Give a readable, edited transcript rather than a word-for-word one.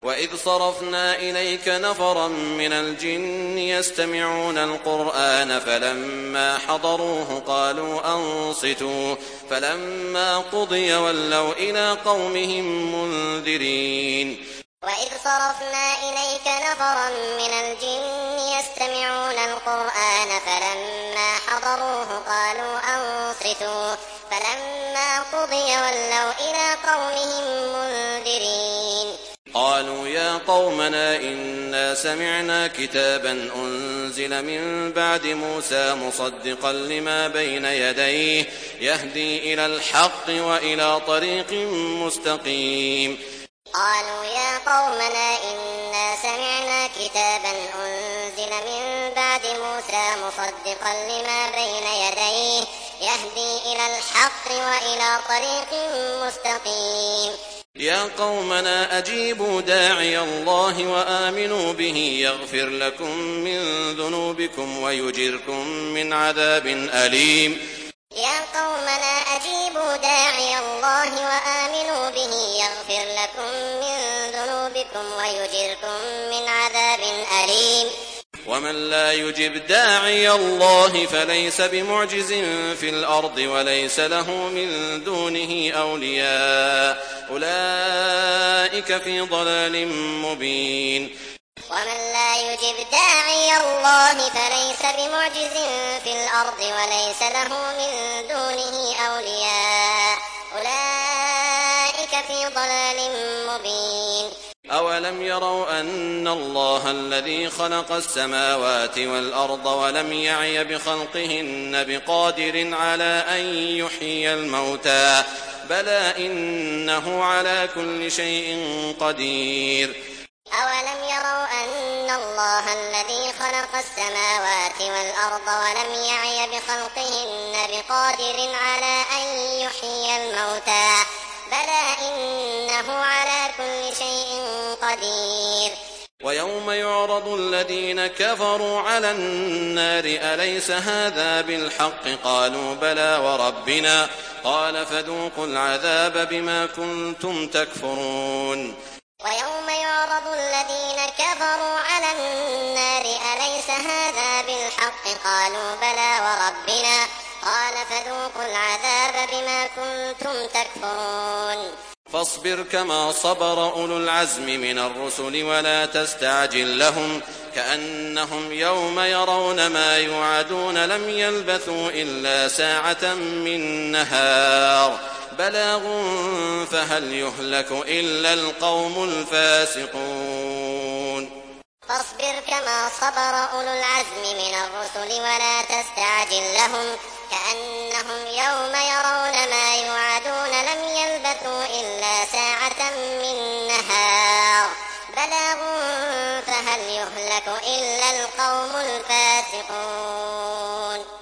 وإذ صرفنا إليك نفرا من الجن يستمعون القرآن فلما حضروه قالوا أنصتوا فلما قضي ولوا إلى قومهم منذرين وإذ صرفنا إليك نفرا من الجن يستمعون القرآن فلما حضروه قالوا أنصتوا فلما قضي ولوا إلى قومهم منذرين قالوا يا قومنا إنا سمعنا كتابا أنزل من بعد موسى مصدقا لما بين يديه يهدي إلى الحق وإلى طريق مستقيم قالوا يا قومنا إنا سمعنا كتابا أنزل من بعد موسى مصدقا لما بين يديه يهدي إلى الحق وإلى طريق مستقيم يا قومنا أجيبوا داعي الله وآمنوا به يغفر لكم من ذنوبكم ويجركم من عذاب أليم يا قومنا أجيبوا داعي الله وآمنوا به يغفر لكم من ذنوبكم ويجركم من عذاب أليم ومن لا يجب داعي الله فليس بمعجز في الأرض وليس له من دونه أولياء أولئك في ضلال مبين ومن لا يجب داعي الله فليس بمعجز في الأرض وليس له من دونه أولياء أولئك في ضلال مبين أولم يروا أن الله الذي خلق السماوات والأرض ولم يعي بخلقهن بقادر على أن يحيي الموتى بلى إنه على كل شيء قدير أولم يروا أن الله الذي خلق السماوات والأرض ولم يعي بخلقهن بقادر على أن يحيي الموتى بلى إنه على كل شيء قدير ويوم يعرض الذين كفروا على النار أليس هذا بالحق قالوا بلى وربنا قال فذوقوا العذاب بما كنتم تكفرون ويوم يعرض الذين كفروا على النار أليس هذا بالحق قالوا بلى وربنا قال فذوقوا العذاب بما كنتم تكفرون فاصبر كما صبر أولو العزم من الرسل ولا تستعجل لهم كأنهم يوم يرون ما يوعدون لم يلبثوا إلا ساعة من نهار بلاغ فهل يهلك إلا القوم الفاسقون فاصبر كما صبر أولو العزم من الرسل ولا تستعجل لهم كأنهم يوم يرون ما يوعدون لم يلبثوا إلا ساعة من نهار بلاغ فهل يهلك إلا القوم الفاسقون